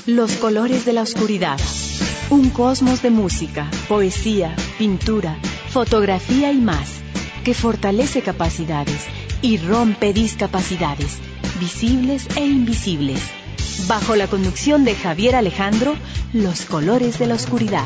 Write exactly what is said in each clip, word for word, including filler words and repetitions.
Los colores de la oscuridad. Un cosmos de música, poesía, pintura, fotografía y más, que fortalece capacidades y rompe discapacidades, visibles e invisibles. Bajo la conducción de Javier Alejandro, Los colores de la oscuridad.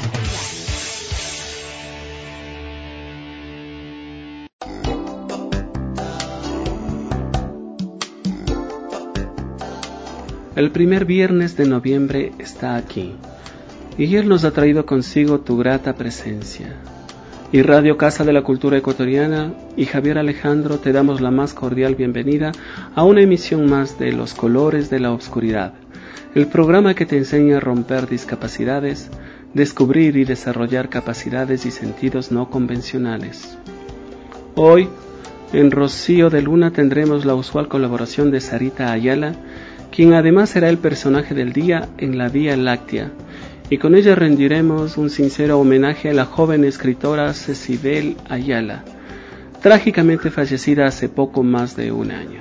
El primer viernes de noviembre está aquí, y Él nos ha traído consigo tu grata presencia. Y Radio Casa de la Cultura Ecuatoriana y Javier Alejandro te damos la más cordial bienvenida a una emisión más de Los colores de la oscuridad, el programa que te enseña a romper discapacidades, descubrir y desarrollar capacidades y sentidos no convencionales. Hoy, en Rocío de Luna tendremos la usual colaboración de Sarita Ayala, quien además será el personaje del día en la Vía Láctea, y con ella rendiremos un sincero homenaje a la joven escritora Cecibel Ayala, trágicamente fallecida hace poco más de un año.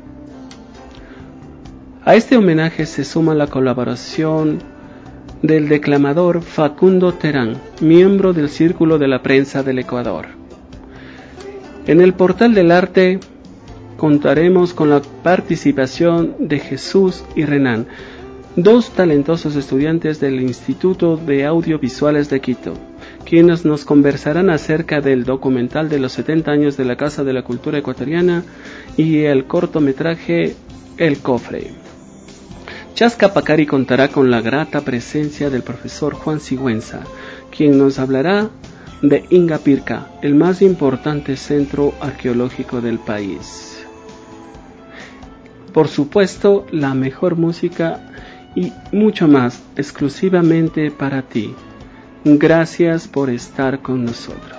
A este homenaje se suma la colaboración del declamador Facundo Terán, miembro del Círculo de la Prensa del Ecuador. En el Portal del Arte contaremos con la participación de Jesús y Renan, dos talentosos estudiantes del Instituto de Audiovisuales de Quito, quienes nos conversarán acerca del documental de los setenta años de la Casa de la Cultura Ecuatoriana y el cortometraje El Cofre. Chasca Pacari contará con la grata presencia del profesor Juan Sigüenza, quien nos hablará de Ingapirca, el más importante centro arqueológico del país. Por supuesto, la mejor música y mucho más exclusivamente para ti. Gracias por estar con nosotros.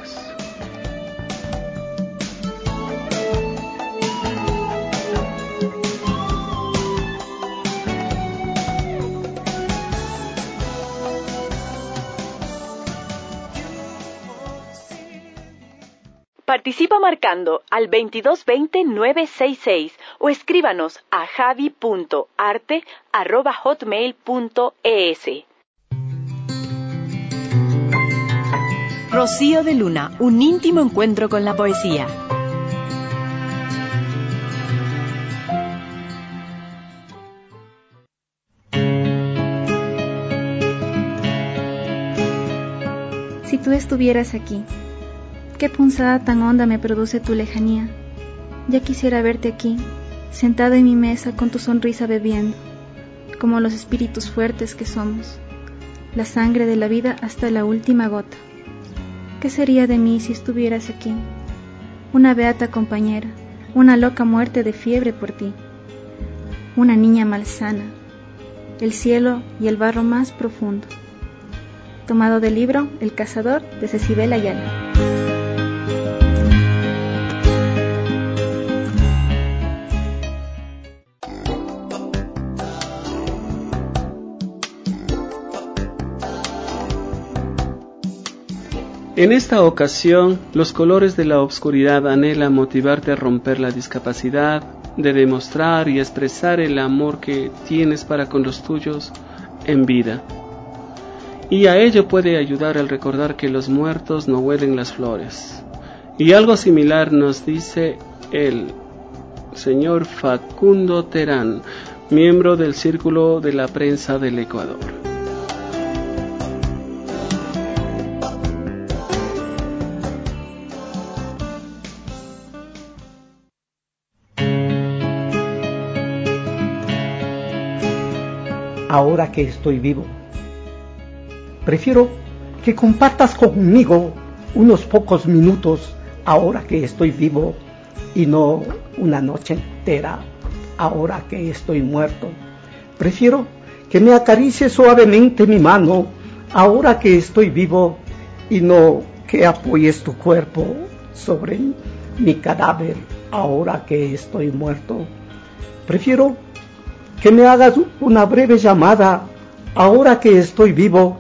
Participa marcando al veintidós veinte nueve sesenta y seis o escríbanos a javi punto arte arroba hotmail punto es. Rocío de Luna, un íntimo encuentro con la poesía. Si tú estuvieras aquí, qué punzada tan honda me produce tu lejanía. Ya quisiera verte aquí, sentada en mi mesa con tu sonrisa bebiendo, como los espíritus fuertes que somos, la sangre de la vida hasta la última gota. ¿Qué sería de mí si estuvieras aquí? Una beata compañera, una loca muerte de fiebre por ti, una niña malsana, el cielo y el barro más profundo. Tomado del libro El cazador de Cecibel Ayala. En esta ocasión, Los colores de la oscuridad anhela motivarte a romper la discapacidad, de demostrar y expresar el amor que tienes para con los tuyos en vida. Y a ello puede ayudar el recordar que los muertos no huelen las flores. Y algo similar nos dice el señor Facundo Terán, miembro del Círculo de la Prensa del Ecuador. Ahora que estoy vivo, prefiero que compartas conmigo unos pocos minutos ahora que estoy vivo y no una noche entera ahora que estoy muerto. Prefiero que me acaricies suavemente mi mano ahora que estoy vivo y no que apoyes tu cuerpo sobre mi cadáver ahora que estoy muerto. Prefiero que me hagas una breve llamada ahora que estoy vivo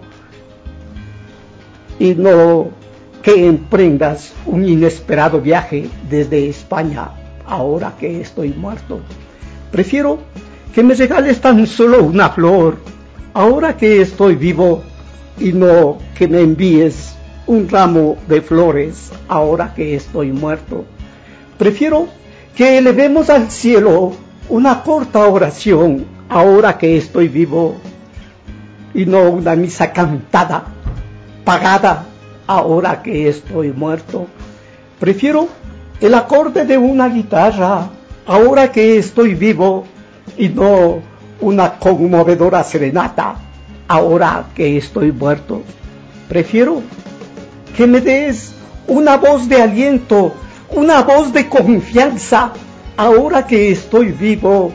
y no que emprendas un inesperado viaje desde España ahora que estoy muerto. Prefiero que me regales tan solo una flor ahora que estoy vivo, y no que me envíes un ramo de flores ahora que estoy muerto. Prefiero que elevemos al cielo una corta oración ahora que estoy vivo, y no una misa cantada, pagada ahora que estoy muerto. Prefiero el acorde de una guitarra ahora que estoy vivo, y no una conmovedora serenata ahora que estoy muerto. Prefiero que me des una voz de aliento, una voz de confianza ahora que estoy vivo,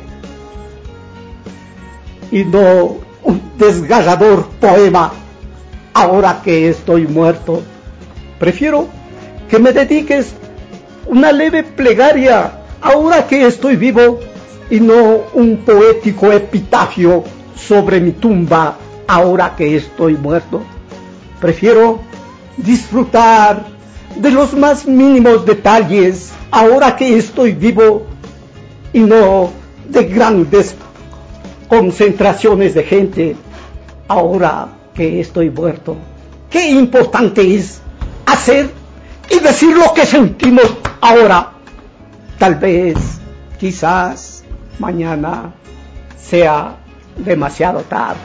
y no un desgarrador poema ahora que estoy muerto. Prefiero que me dediques una leve plegaria ahora que estoy vivo, y no un poético epitafio sobre mi tumba ahora que estoy muerto. Prefiero disfrutar de los más mínimos detalles ahora que estoy vivo, y no de grandes concentraciones de gente ahora que estoy muerto. Qué importante es hacer y decir lo que sentimos ahora. Tal vez, quizás, mañana sea demasiado tarde.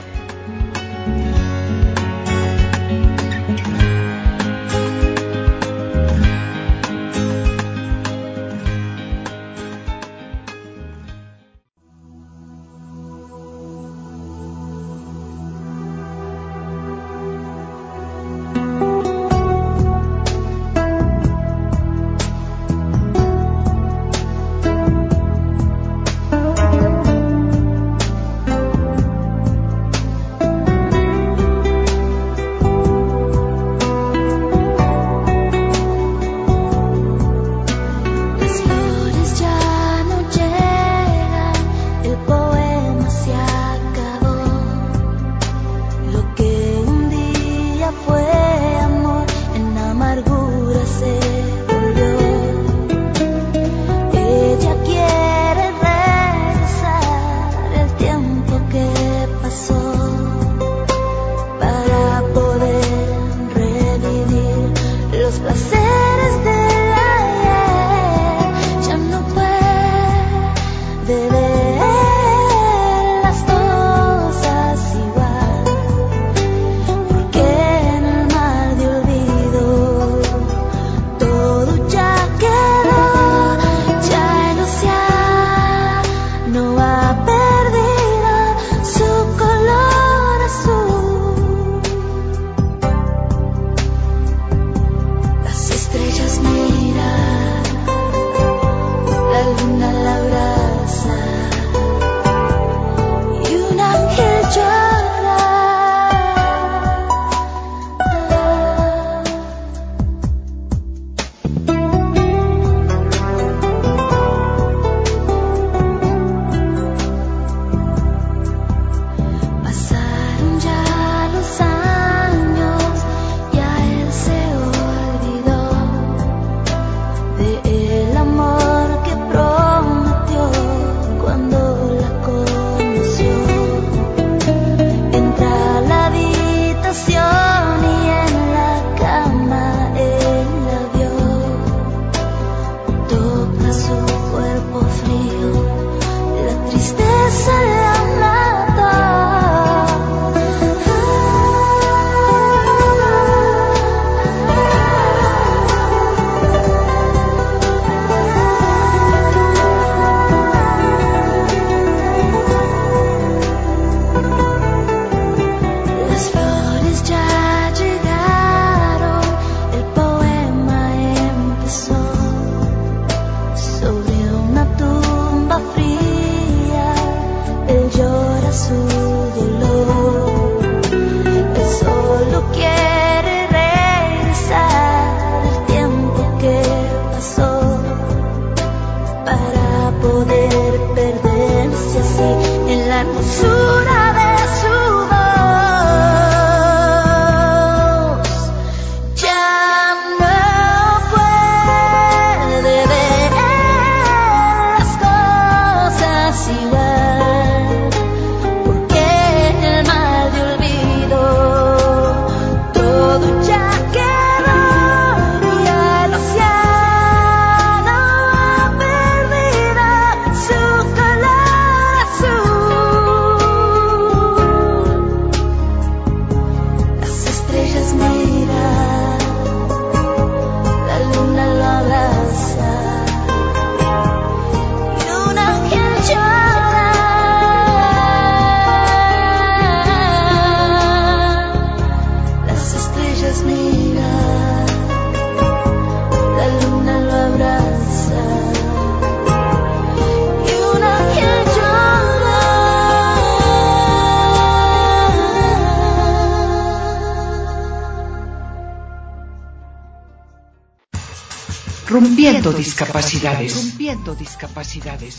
Rompiendo discapacidades. Rompiendo discapacidades.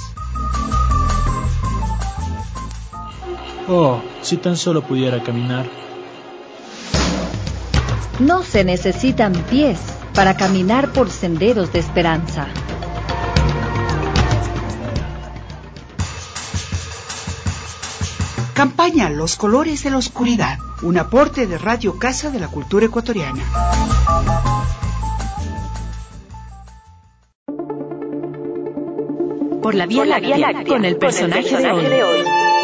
Oh, si tan solo pudiera caminar. No se necesitan pies para caminar por senderos de esperanza. Campaña Los Colores de la Oscuridad, un aporte de Radio Casa de la Cultura Ecuatoriana. Por la Vía Láctea, con el personaje de hoy.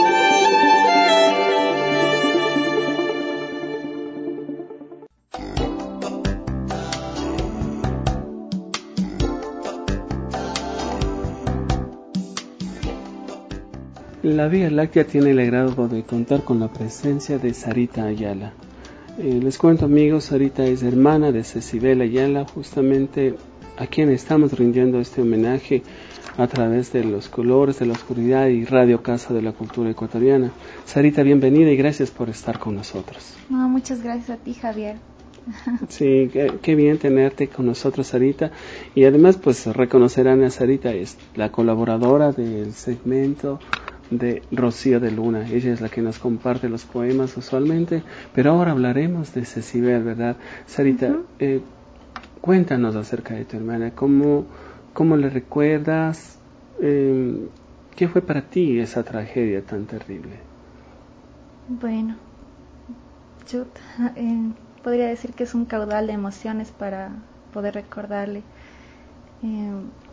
La Vía Láctea tiene el agrado de contar con la presencia de Sarita Ayala. Eh, les cuento, amigos, Sarita es hermana de Cecibel Ayala, justamente a quien estamos rindiendo este homenaje a través de Los Colores de la Oscuridad y Radio Casa de la Cultura Ecuatoriana. Sarita, bienvenida y gracias por estar con nosotros. No, muchas gracias a ti, Javier. Sí, qué, qué bien tenerte con nosotros, Sarita. Y además, pues reconocerán a Sarita, es la colaboradora del segmento de Rocío de Luna. Ella es la que nos comparte los poemas usualmente, pero ahora hablaremos de Cecibel, ¿verdad? Sarita, uh-huh. eh, cuéntanos acerca de tu hermana. ¿Cómo, cómo le recuerdas? Eh, ¿Qué fue para ti esa tragedia tan terrible? Bueno, yo eh, podría decir que es un caudal de emociones para poder recordarle. Eh,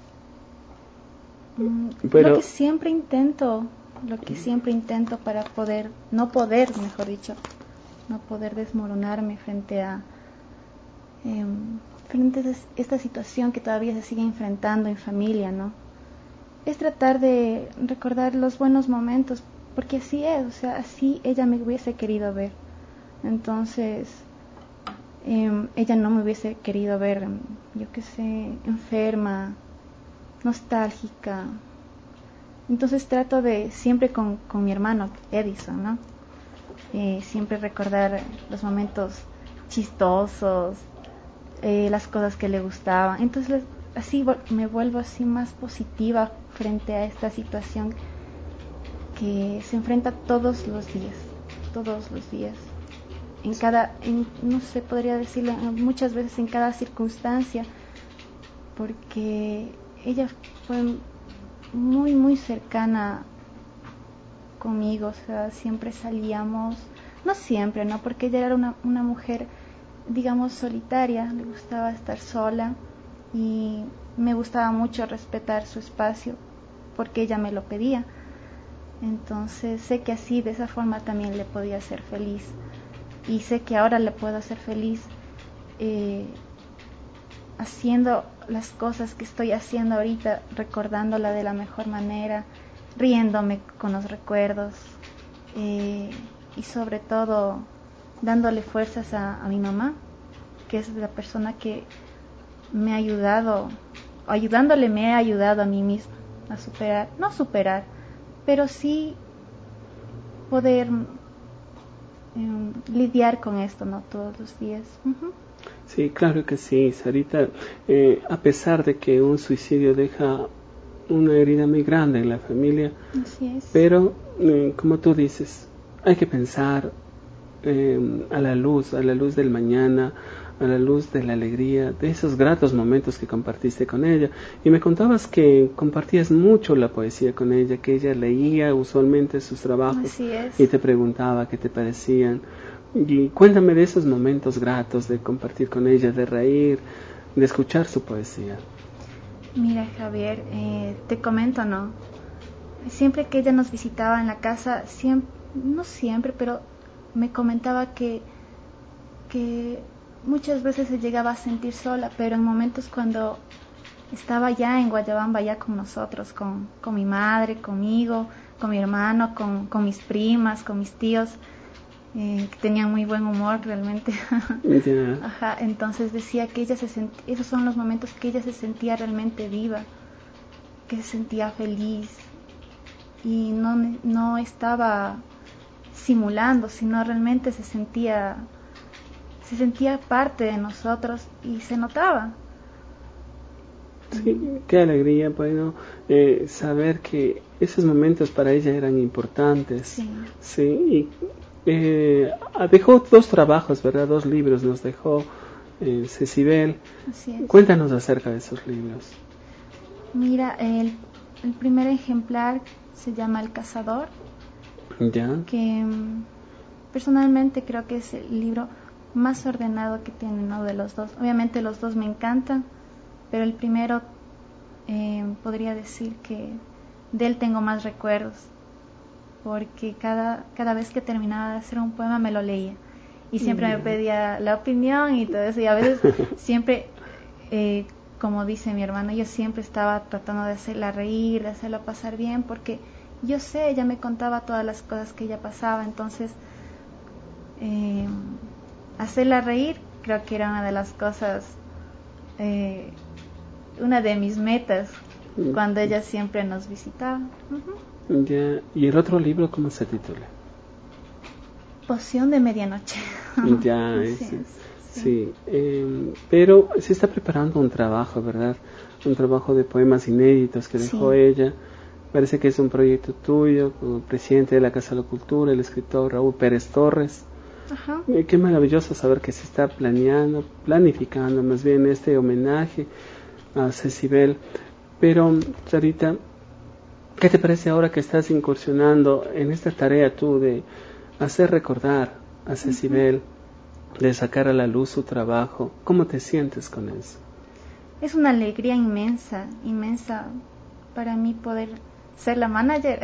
Pero, lo que siempre intento, lo que siempre intento para poder, no poder, mejor dicho, no poder desmoronarme frente a, eh, frente a esta situación que todavía se sigue enfrentando en familia, ¿no? Es tratar de recordar los buenos momentos, porque así es, o sea, así ella me hubiese querido ver. Entonces, eh, ella no me hubiese querido ver, yo qué sé, enferma, nostálgica. Entonces trato de, siempre con, con mi hermano Edison, ¿no? Eh, siempre recordar los momentos chistosos, eh, las cosas que le gustaban. Entonces así me vuelvo así más positiva frente a esta situación que se enfrenta todos los días, todos los días. En cada, en, no sé, podría decirlo, muchas veces en cada circunstancia, porque ella fue muy muy cercana conmigo, o sea, siempre salíamos, no siempre, ¿no? Porque ella era una, una mujer, digamos, solitaria, le gustaba estar sola y me gustaba mucho respetar su espacio porque ella me lo pedía. Entonces sé que así, de esa forma también le podía hacer feliz, y sé que ahora le puedo hacer feliz eh, haciendo las cosas que estoy haciendo ahorita, recordándola de la mejor manera, riéndome con los recuerdos, eh, y sobre todo dándole fuerzas a, a mi mamá, que es la persona que me ha ayudado, ayudándole me he ayudado a mí misma a superar, no superar, pero sí poder eh, lidiar con esto, ¿no? Todos los días. Uh-huh. Sí, claro que sí, Sarita. Eh, a pesar de que un suicidio deja una herida muy grande en la familia, así es. Pero eh, como tú dices, hay que pensar eh, a la luz, a la luz del mañana, a la luz de la alegría, de esos gratos momentos que compartiste con ella. Y me contabas que compartías mucho la poesía con ella, que ella leía usualmente sus trabajos. Así es. Y te preguntaba qué te parecían. Y cuéntame de esos momentos gratos de compartir con ella, de reír, de escuchar su poesía. Mira, Javier, eh, te comento, ¿no? Siempre que ella nos visitaba en la casa, siempre, no siempre, pero me comentaba que, que muchas veces se llegaba a sentir sola, pero en momentos cuando estaba ya en Guayabamba, ya con nosotros, con, con mi madre, conmigo, con mi hermano, con, con mis primas, con mis tíos, Eh, que tenían muy buen humor realmente. Yeah. Ajá, entonces decía que ella se sent- esos son los momentos que ella se sentía realmente viva, que se sentía feliz y no, no estaba simulando, sino realmente se sentía se sentía parte de nosotros y se notaba. Sí, qué alegría, bueno, eh, saber que esos momentos para ella eran importantes. Sí. Sí, y eh, dejó dos trabajos, ¿verdad? Dos libros nos dejó eh, Cecibel. Así es. Cuéntanos acerca de esos libros. Mira, el, el primer ejemplar se llama El Cazador, ¿Ya? que um, personalmente creo que es el libro más ordenado que tiene, ¿no? De los dos. Obviamente los dos me encantan, pero el primero eh, podría decir que de él tengo más recuerdos, porque cada, cada vez que terminaba de hacer un poema me lo leía y siempre me pedía la opinión y todo eso, y a veces siempre, eh, como dice mi hermano, yo siempre estaba tratando de hacerla reír, de hacerla pasar bien, porque yo sé, ella me contaba todas las cosas que ella pasaba, entonces eh, hacerla reír creo que era una de las cosas, eh, una de mis metas cuando ella siempre nos visitaba. Uh-huh. Ya. ¿Y el otro libro cómo se titula? Poción de medianoche. Ya, Así es, es, sí. sí. Eh, pero se está preparando un trabajo, ¿verdad? Un trabajo de poemas inéditos que dejó Sí. ella. Parece que es un proyecto tuyo, como presidente de la Casa de la Cultura, el escritor Raúl Pérez Torres. Ajá. Eh, qué maravilloso saber que se está planeando, planificando más bien este homenaje a Cecibel. Pero, Sarita, ¿qué te parece ahora que estás incursionando en esta tarea tú de hacer recordar a Cecibel, uh-huh, de sacar a la luz su trabajo? ¿Cómo te sientes con eso? Es una alegría inmensa, inmensa para mí poder ser la manager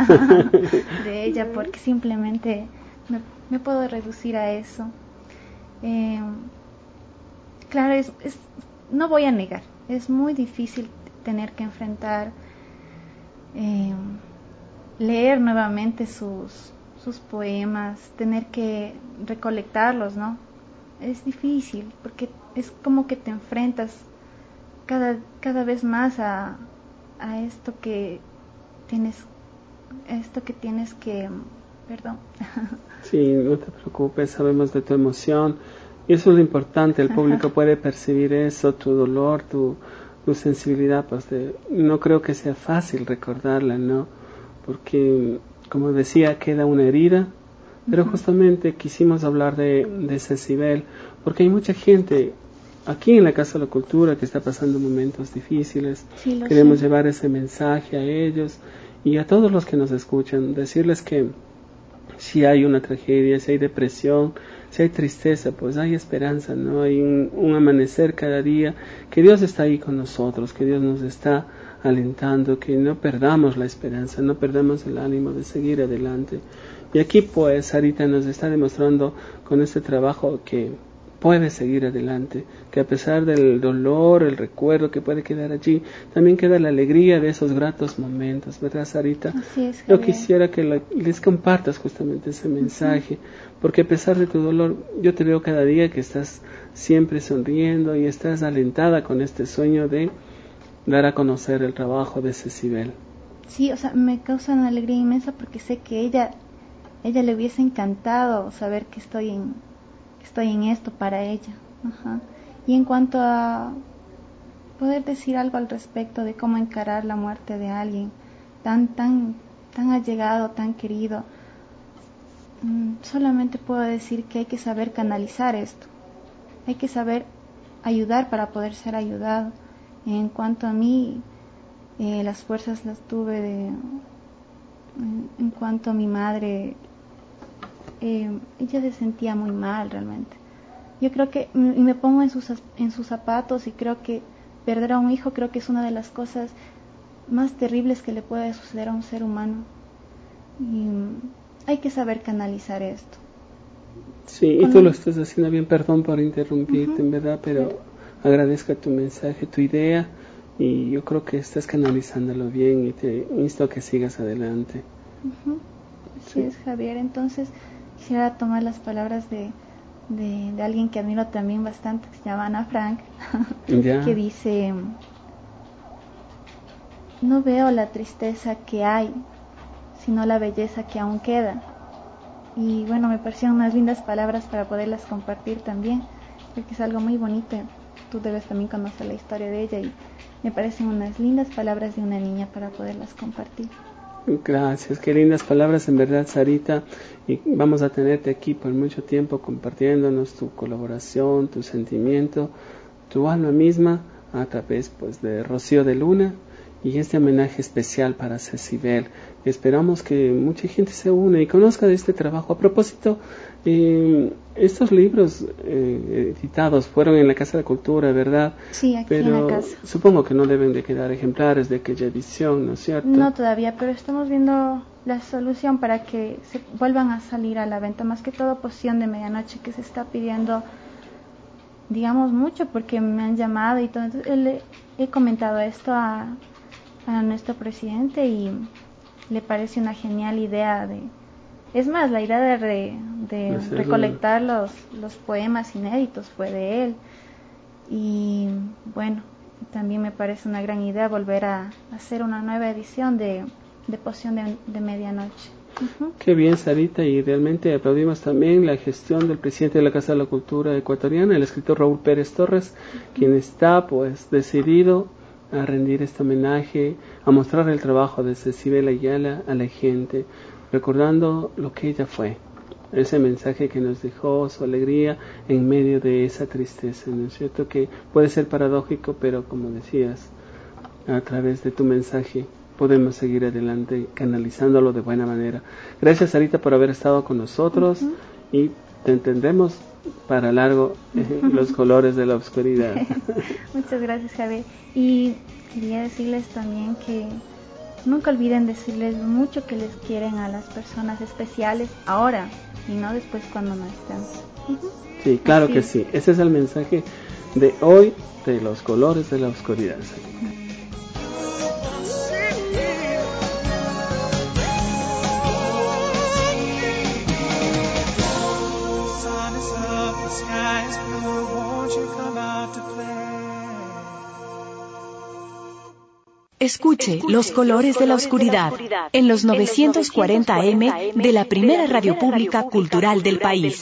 de ella, porque simplemente me, me puedo reducir a eso. Eh, claro, es, es, no voy a negar, es muy difícil tener que enfrentar, eh, leer nuevamente sus, sus poemas, tener que recolectarlos, ¿no? Es difícil, porque es como que te enfrentas cada, cada vez más a, a esto que tienes, esto que tienes que, perdón. Sí, no te preocupes, sabemos de tu emoción y eso es lo importante, el público puede percibir eso, tu dolor, tu, tu sensibilidad, pues de, no creo que sea fácil recordarla, ¿no? Porque, como decía, queda una herida, pero uh-huh, justamente quisimos hablar de, de Cecibel, porque hay mucha gente aquí en la Casa de la Cultura que está pasando momentos difíciles, sí, queremos sé. llevar ese mensaje a ellos y a todos los que nos escuchan, decirles que si hay una tragedia, si hay depresión, si hay tristeza, pues hay esperanza, ¿no? Hay un, un amanecer cada día, que Dios está ahí con nosotros, que Dios nos está alentando, que no perdamos la esperanza, no perdamos el ánimo de seguir adelante. Y aquí pues Sarita nos está demostrando con este trabajo que puede seguir adelante, que a pesar del dolor, el recuerdo que puede quedar allí, también queda la alegría de esos gratos momentos, ¿verdad, Sarita? Así es, Yo quisiera que la, les compartas justamente ese mensaje, uh-huh, porque a pesar de tu dolor, yo te veo cada día que estás siempre sonriendo y estás alentada con este sueño de dar a conocer el trabajo de Cecibel. Sí, o sea, me causa una alegría inmensa porque sé que ella, ella le hubiese encantado saber que estoy en estoy en esto para ella. Ajá. Y en cuanto a poder decir algo al respecto de cómo encarar la muerte de alguien tan tan tan allegado, tan querido, solamente puedo decir que hay que saber canalizar esto, hay que saber ayudar para poder ser ayudado. En cuanto a mí, eh, las fuerzas las tuve de, en, en cuanto a mi madre, eh, ella se sentía muy mal realmente. Yo creo que, y me pongo en sus, en sus zapatos y creo que perder a un hijo creo que es una de las cosas más terribles que le puede suceder a un ser humano. Y hay que saber canalizar esto. Sí, y tú lo estás haciendo bien, perdón por interrumpirte, uh-huh, en verdad, pero sí, agradezco tu mensaje, tu idea, y yo creo que estás canalizándolo bien y te insto a que sigas adelante. Uh-huh. Así sí. es, Javier. Entonces, quisiera tomar las palabras de, de, de alguien que admiro también bastante, que se llama Ana Frank, que dice: no veo la tristeza que hay, sino la belleza que aún queda. Y bueno, me parecieron unas lindas palabras para poderlas compartir también, porque es algo muy bonito. Tú debes también conocer la historia de ella y me parecen unas lindas palabras de una niña para poderlas compartir. Gracias, qué lindas palabras en verdad, Sarita, y vamos a tenerte aquí por mucho tiempo compartiéndonos tu colaboración, tu sentimiento, tu alma misma a través pues de Rocío de Luna y este homenaje especial para Cecibel. Esperamos que mucha gente se une y conozca de este trabajo. A propósito, eh, estos libros eh, editados fueron en la Casa de Cultura, ¿verdad? Sí, aquí pero en la casa. Supongo que no deben de quedar ejemplares de aquella edición, ¿no es cierto? No todavía, pero estamos viendo la solución para que se vuelvan a salir a la venta, más que todo Poción de Medianoche, que se está pidiendo, digamos, mucho, porque me han llamado y todo. Entonces, le he comentado esto a, a nuestro presidente y le parece una genial idea de... Es más, la idea de, re, de recolectar los, los poemas inéditos fue de él. Y bueno, también me parece una gran idea volver a hacer una nueva edición de, de Poción de, de Medianoche. Uh-huh. Qué bien, Sarita, y realmente aplaudimos también la gestión del presidente de la Casa de la Cultura Ecuatoriana, el escritor Raúl Pérez Torres, uh-huh. quien está pues decidido a rendir este homenaje, a mostrar el trabajo de Cecibel Ayala a la gente, recordando lo que ella fue, ese mensaje que nos dejó, su alegría en medio de esa tristeza, ¿no es cierto? Que puede ser paradójico, pero como decías, a través de tu mensaje podemos seguir adelante canalizándolo de buena manera. Gracias, Sarita, por haber estado con nosotros uh-huh. y te entendemos para largo eh, los colores de la oscuridad. Muchas gracias, Javier. Y quería decirles también que nunca olviden decirles mucho que les quieren a las personas especiales ahora y no después cuando no estén. Uh-huh. Sí, claro Así que es. sí. Ese es el mensaje de hoy de los colores de la oscuridad. Uh-huh. Escuche Los Colores de la Oscuridad en los novecientos cuarenta A M de la primera radio pública cultural del país.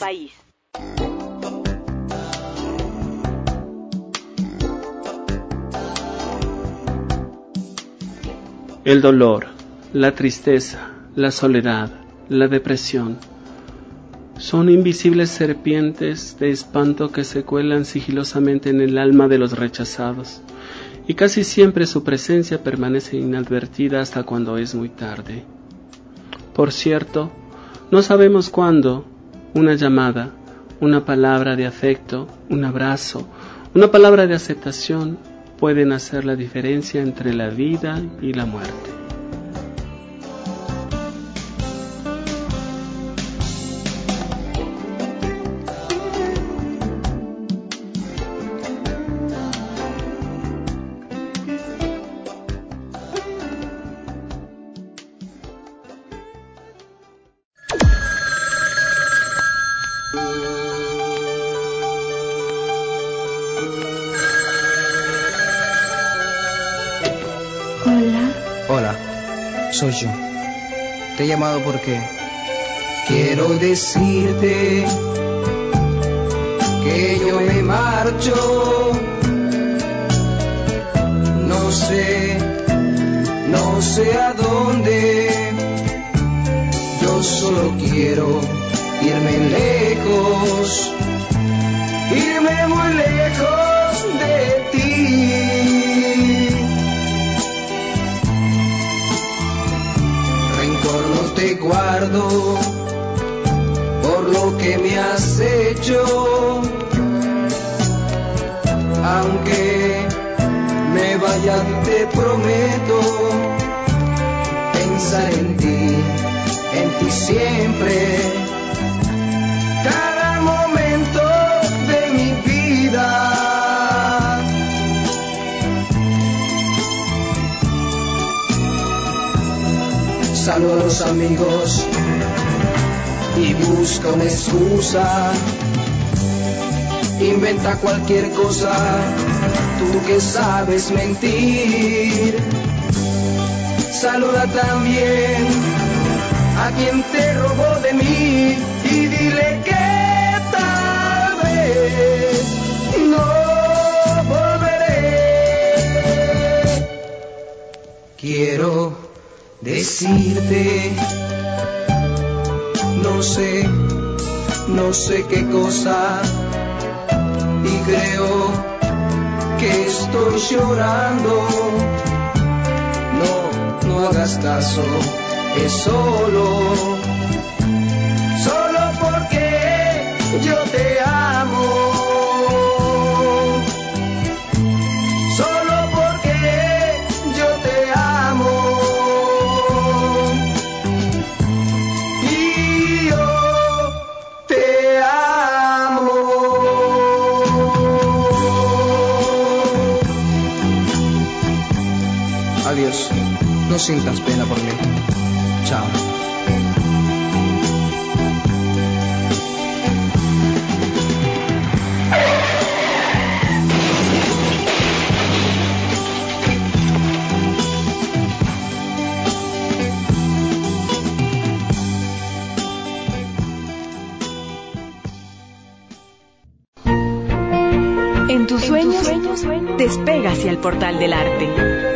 El dolor, la tristeza, la soledad, la depresión son invisibles serpientes de espanto que se cuelan sigilosamente en el alma de los rechazados. Y casi siempre su presencia permanece inadvertida hasta cuando es muy tarde. Por cierto, no sabemos cuándo una llamada, una palabra de afecto, un abrazo, una palabra de aceptación pueden hacer la diferencia entre la vida y la muerte. Soy yo. Te he llamado porque quiero decirte que yo me marcho. No sé, no sé a dónde. Yo solo quiero irme lejos, irme muy lejos de ti. Te guardo por lo que me has hecho, aunque me vaya te prometo pensar en ti, en ti siempre, cada momento de mi vida. Saludo a los amigos y busca una excusa, inventa cualquier cosa, tú que sabes mentir. Saluda también a quien te robó de mí y dile que tal vez no volveré. decirte, no sé, no sé qué cosa, y creo que estoy llorando. No, no hagas caso, es solo, solo porque yo te amo. Solo porque yo te amo. Y yo te amo. Adiós, no sientas pena por mí. Chao. En tus sueños, en tus sueños despega hacia el portal del arte.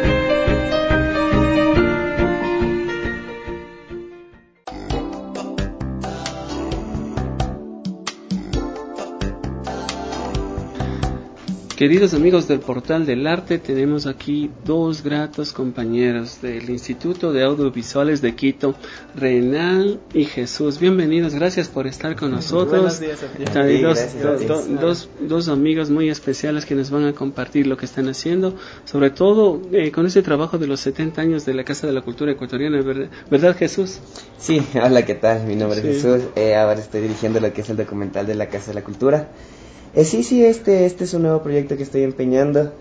Queridos amigos del Portal del Arte, tenemos aquí dos gratos compañeros del Instituto de Audiovisuales de Quito, Renan y Jesús. Bienvenidos, gracias por estar con nosotros. Buenos días, Santiago. Hay Sí, dos, gracias, do, gracias. do, dos, dos amigos muy especiales que nos van a compartir lo que están haciendo, sobre todo eh, con ese trabajo de los setenta años de la Casa de la Cultura Ecuatoriana, ¿verdad, ¿verdad Jesús? Sí, hola, ¿qué tal? Mi nombre Sí. es Jesús, eh, ahora estoy dirigiendo lo que es el documental de la Casa de la Cultura. Eh, sí, sí, este, este es un nuevo proyecto que estoy empeñando,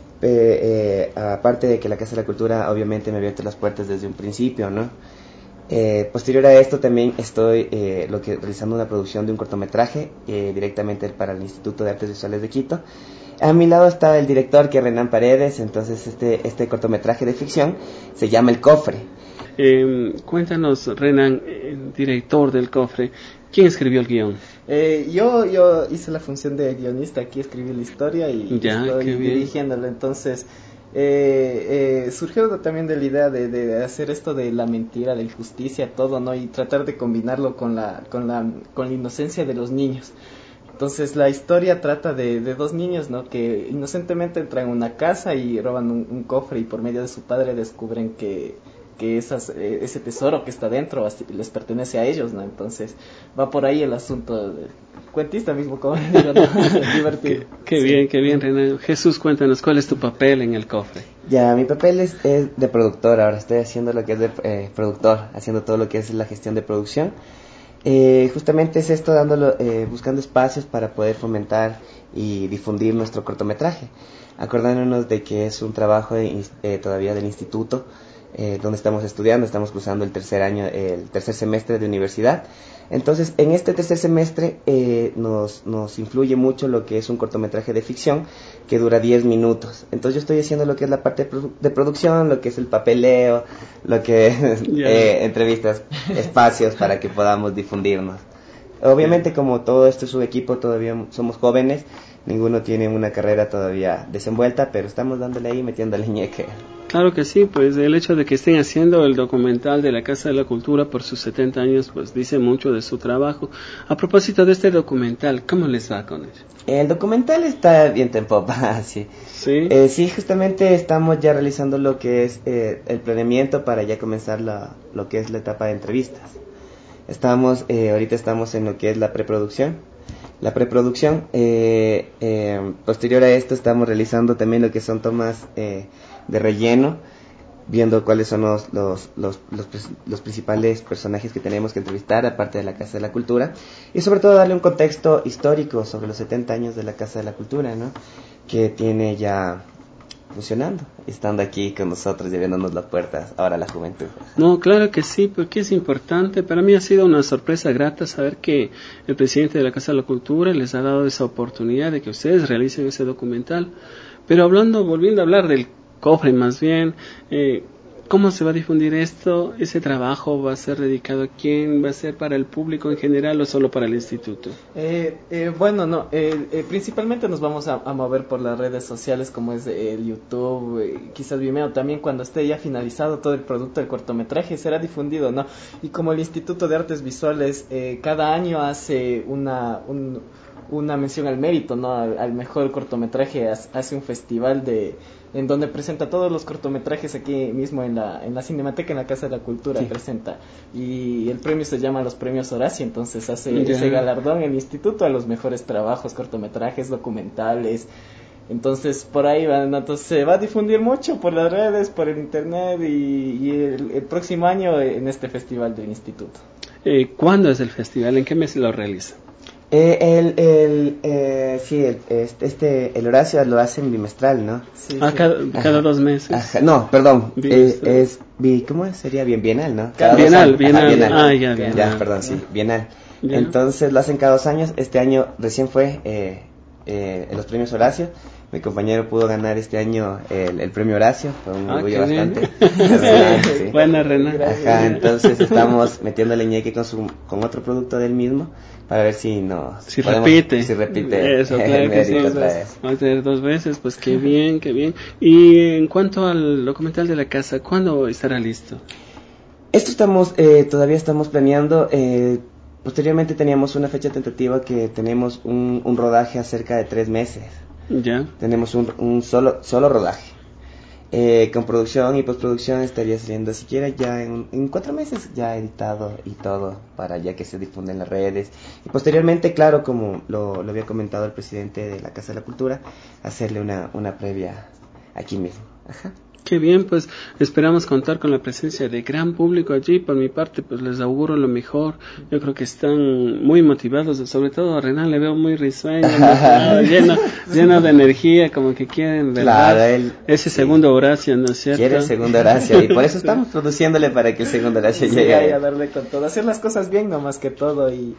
eh, eh, aparte de que la Casa de la Cultura obviamente me ha abierto las puertas desde un principio, ¿no? Eh, posterior a esto también estoy eh, lo que, realizando una producción de un cortometraje eh, directamente para el Instituto de Artes Visuales de Quito. A mi lado está el director, que es Renan Paredes. Entonces este, este cortometraje de ficción se llama El Cofre. Eh, cuéntanos, Renan, eh, director del Cofre, ¿quién escribió el guión? Eh, yo, yo hice la función de guionista, aquí escribí la historia y Ya, estoy qué bien. dirigiéndola. Entonces eh, eh, surgió también de la idea de, de hacer esto de la mentira, la injusticia, todo, ¿no? Y tratar de combinarlo con la, con la, con la inocencia de los niños. Entonces la historia trata de, de dos niños, ¿no? Que inocentemente entran a una casa y roban un, un cofre, y por medio de su padre descubren que que esas, eh, ese tesoro que está dentro así, les pertenece a ellos, ¿no? Entonces va por ahí el asunto de, cuentista mismo, como digo, ¿no? Divertido. Qué, qué Sí. bien, qué bien, Renan. Jesús, cuéntanos, ¿cuál es tu papel en el Cofre? Ya, mi papel es, es de productor. Ahora estoy haciendo lo que es de eh, productor, haciendo todo lo que es la gestión de producción. Eh, justamente es esto, dándolo, eh, buscando espacios para poder fomentar y difundir nuestro cortometraje, acordándonos de que es un trabajo de, eh, todavía del instituto, eh, donde estamos estudiando, estamos cruzando el tercer año, el tercer semestre de universidad. Entonces, en este tercer semestre eh, nos, nos influye mucho lo que es un cortometraje de ficción que dura diez minutos. Entonces yo estoy haciendo lo que es la parte de, produ- de producción, lo que es el papeleo, lo que es Yeah. eh, entrevistas, espacios para que podamos difundirnos. Obviamente, como todo esto es un equipo, todavía somos jóvenes, ninguno tiene una carrera todavía desenvuelta, pero estamos dándole ahí, metiéndole ñeque. Claro que sí, pues el hecho de que estén haciendo el documental de la Casa de la Cultura por sus setenta años, pues dice mucho de su trabajo. A propósito de este documental, ¿cómo les va con él? El documental está bien en popa, sí. Sí. Eh, sí, justamente estamos ya realizando lo que es eh, el planeamiento para ya comenzar la, lo que es la etapa de entrevistas. Estamos, eh, ahorita estamos en lo que es la preproducción. La preproducción, eh, eh, posterior a esto estamos realizando también lo que son tomas eh, de relleno, viendo cuáles son los, los, los, los, los principales personajes que tenemos que entrevistar, aparte de la Casa de la Cultura, y sobre todo darle un contexto histórico sobre los setenta años de la Casa de la Cultura, ¿no? Que tiene ya funcionando, estando aquí con nosotros y abriéndonos las puertas ahora a la juventud. No, claro que sí, porque es importante. Para mí ha sido una sorpresa grata saber que el presidente de la Casa de la Cultura les ha dado esa oportunidad de que ustedes realicen ese documental. Pero hablando, volviendo a hablar del Cofre más bien, eh, ¿cómo se va a difundir esto? ¿Ese trabajo va a ser dedicado a quién? ¿Va a ser para el público en general o solo para el instituto? Eh, eh, bueno, no, eh, eh, principalmente nos vamos a, a mover por las redes sociales como es el YouTube, eh, quizás Vimeo también. Cuando esté ya finalizado todo el producto del cortometraje será difundido, ¿no? Y como el Instituto de Artes Visuales eh, cada año hace una... Un, una mención al mérito, ¿no? Al, al mejor cortometraje, hace un festival de en donde presenta todos los cortometrajes aquí mismo en la en la Cinemateca, en la Casa de la Cultura, sí. Presenta, y el premio se llama los Premios Horacio, entonces hace yeah. ese galardón el instituto a los mejores trabajos, cortometrajes, documentales. Entonces por ahí va, ¿no? Entonces se va a difundir mucho por las redes, por el internet, y, y el, el próximo año en este festival del instituto. Eh, ¿Cuándo es el festival? ¿En qué mes lo realiza? Eh, el, el, eh, sí, el, este, este, el Horacio lo hacen bimestral, ¿no? Sí, ah, sí. Cada, cada dos meses. Ajá, no, perdón, eh, es, bi, ¿cómo sería? Bien, bienal, ¿no? Cada bienal, bienal, Ajá, bienal. Ah, ya, bienal. Ya, perdón, sí, bienal. Ya. Entonces lo hacen cada dos años. Este año recién fue eh, eh, en los premios Horacio. Mi compañero pudo ganar este año el, el premio Horacio, fue un orgullo ah, bastante. Renan, sí. Buena, Renan. Ajá, entonces estamos metiéndole ñeque con, su, con otro producto del mismo para ver si no si podemos, repite si repite eso, claro que sí, va a tener dos veces, pues qué bien, qué bien. Y en cuanto al documental de la casa, ¿cuándo estará listo? Esto estamos eh, todavía estamos planeando. Eh, posteriormente teníamos una fecha tentativa que tenemos un, un rodaje a cerca de tres meses. Ya. Tenemos un, un solo solo rodaje. Eh, con producción y postproducción estaría saliendo siquiera ya en, en cuatro meses, ya editado y todo, para ya que se difunda en las redes. Y posteriormente, claro, como lo, lo había comentado el presidente de la Casa de la Cultura, hacerle una, una previa aquí mismo. Ajá. Qué bien, pues esperamos contar con la presencia de gran público allí. Por mi parte, pues les auguro lo mejor. Yo creo que están muy motivados, sobre todo a Renan le veo muy risueño, lleno, lleno de energía, como que quieren, ¿verdad? Claro, él, ese sí. segundo Horacio, ¿no es cierto? Quiere el segundo Horacio, y por eso estamos produciéndole para que el segundo Horacio sí, llegue. A darle con todo, hacer las cosas bien nomás que todo, y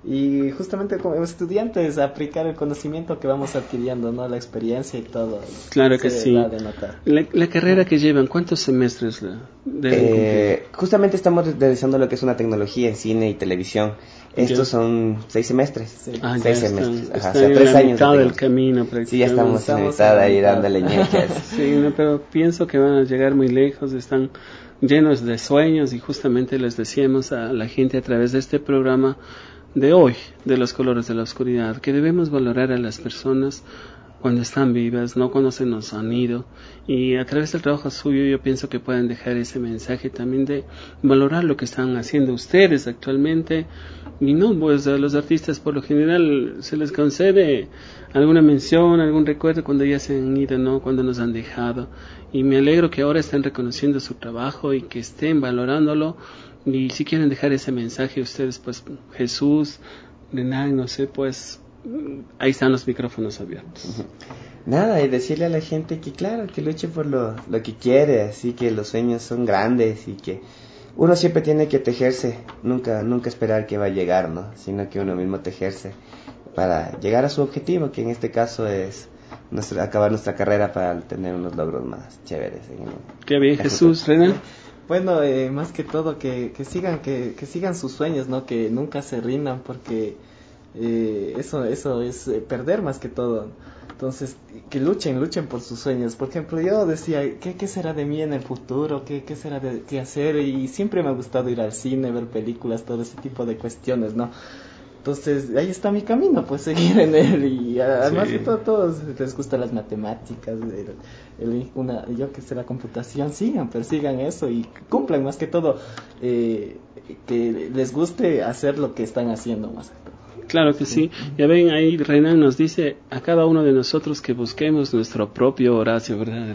y justamente como estudiantes aplicar el conocimiento que vamos adquiriendo, ¿no? La experiencia y todo. Claro que sí. La, la carrera que llevan, ¿cuántos semestres deben eh, justamente estamos realizando lo que es una tecnología en cine y televisión. Estos ¿Ya? son seis semestres. Sí. Ah, seis ya semestres. Están, Ajá, están o sea, tres en la años. mitad del camino prácticamente. Sí, ya estamos, estamos en la mitad ahí dándole ñeques. Sí, no, pero pienso que van a llegar muy lejos, están llenos de sueños, y justamente les decíamos a la gente a través de este programa de hoy, de los colores de la oscuridad, que debemos valorar a las personas cuando están vivas, no cuando se nos han ido, y a través del trabajo suyo yo pienso que pueden dejar ese mensaje también de valorar lo que están haciendo ustedes actualmente. Y no, pues a los artistas por lo general se les concede alguna mención, algún recuerdo cuando ya se han ido, no cuando nos han dejado, y me alegro que ahora estén reconociendo su trabajo y que estén valorándolo. Y si quieren dejar ese mensaje ustedes, pues Jesús, Renan, no sé, pues ahí están los micrófonos abiertos. Nada, y decirle a la gente que claro, que luche por lo, lo que quiere, así que los sueños son grandes y que uno siempre tiene que tejerse, nunca nunca esperar que va a llegar, ¿no? Sino que uno mismo tejerse para llegar a su objetivo, que en este caso es nuestra, acabar nuestra carrera para tener unos logros más chéveres. Qué bien, Jesús, Renan. Bueno, eh, más que todo que, que sigan que, que sigan sus sueños, ¿no? Que nunca se rindan, porque eh, eso eso es eh, perder más que todo. Entonces, que luchen, luchen por sus sueños. Por ejemplo, yo decía, ¿qué, qué será de mí en el futuro? ¿Qué, qué será de qué hacer? Y siempre me ha gustado ir al cine, ver películas, todo ese tipo de cuestiones, ¿no? Entonces, ahí está mi camino, pues seguir en él. Y además sí. de todo, a todos les gustan las matemáticas, el, el, una, yo que sé, la computación, sigan, persigan eso y cumplan más que todo, eh, que les guste hacer lo que están haciendo más que todo. Claro que sí. Ya ven, ahí Renan nos dice a cada uno de nosotros que busquemos nuestro propio Horacio, ¿verdad?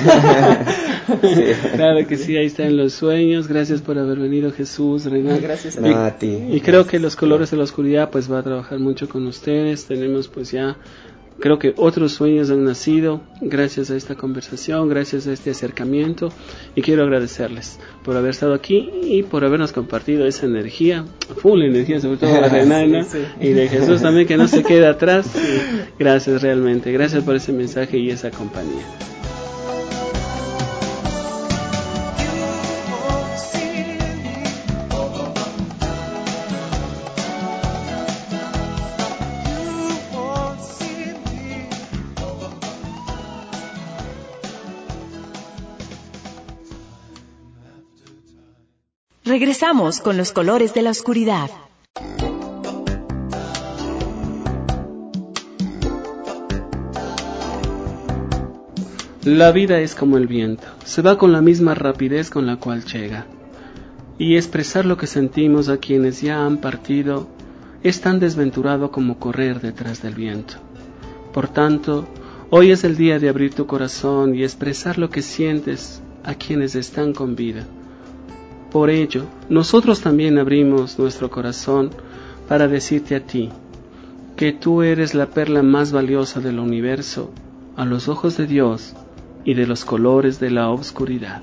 Sí. Claro que sí, ahí están los sueños. Gracias por haber venido, Jesús, Renan. Gracias a, no, a ti. Y creo que los colores de la oscuridad pues va a trabajar mucho con ustedes. Tenemos pues ya, creo que otros sueños han nacido gracias a esta conversación, gracias a este acercamiento, y quiero agradecerles por haber estado aquí y por habernos compartido esa energía, full energía, sobre todo de Renan, ¿no? Sí, sí. Y de Jesús también, que no se queda atrás. Y gracias realmente, gracias por ese mensaje y esa compañía. Regresamos con los colores de la oscuridad. La vida es como el viento, se va con la misma rapidez con la cual llega. Y expresar lo que sentimos a quienes ya han partido es tan desventurado como correr detrás del viento. Por tanto, hoy es el día de abrir tu corazón y expresar lo que sientes a quienes están con vida. Por ello, nosotros también abrimos nuestro corazón para decirte a ti que tú eres la perla más valiosa del universo a los ojos de Dios y de los colores de la oscuridad.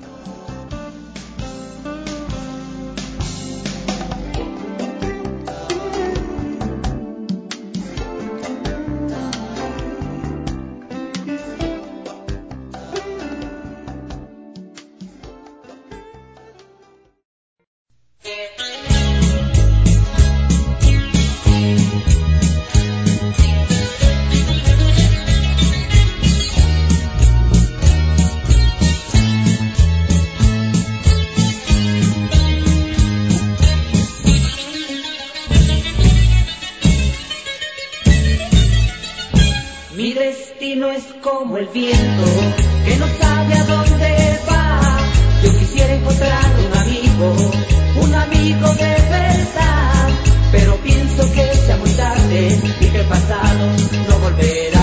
Mi destino es como el viento que no sabe a dónde va. Yo quisiera encontrar un amigo, un amigo de verdad, pero pienso que sea muy tarde y que el pasado no volverá.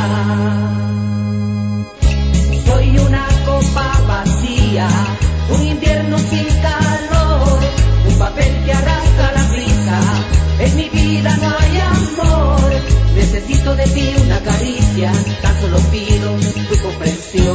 Soy una copa vacía, un invierno sin calor, un papel que arrastra la brisa. En mi vida no hay amor, necesito de ti una caricia, tan solo pido tu comprensión.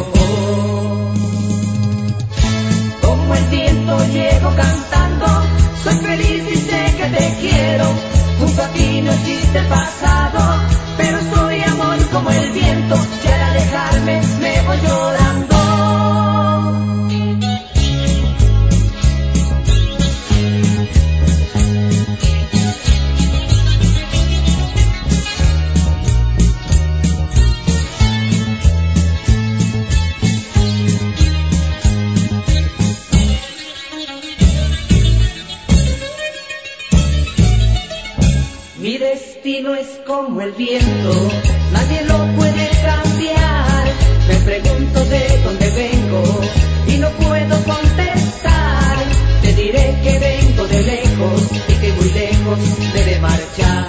Como el viento llego cantando, soy feliz y sé que te quiero. Junto a ti no existe el pasado, pero soy amor como el viento, y al alejarme me voy llorando. Mi destino es como el viento, nadie lo puede cambiar. Me pregunto de dónde vengo y no puedo contestar. Te diré que vengo de lejos y que muy lejos debe marchar.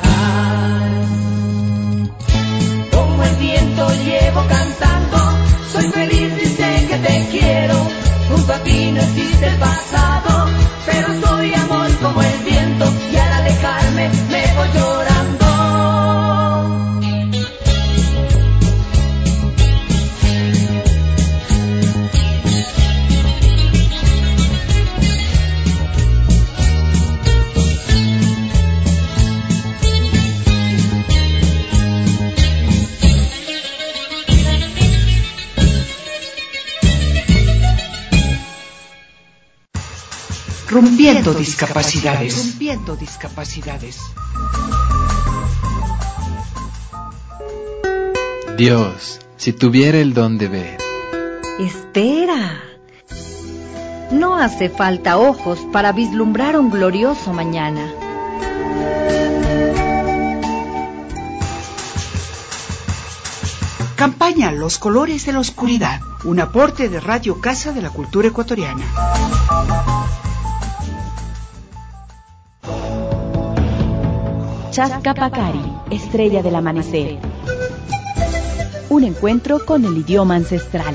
Como el viento llevo cantando, soy feliz y sé que te quiero. Junto a ti no existe el pasado, pero soy amor como el viento, y al alejarme me voy llorando. Rompiendo discapacidades. Rompiendo discapacidades. Dios, si tuviera el don de ver. Espera. No hace falta ojos para vislumbrar un glorioso mañana. Campaña Los Colores de la Oscuridad, un aporte de Radio Casa de la Cultura Ecuatoriana. Chascapacari, estrella del amanecer. Un encuentro con el idioma ancestral.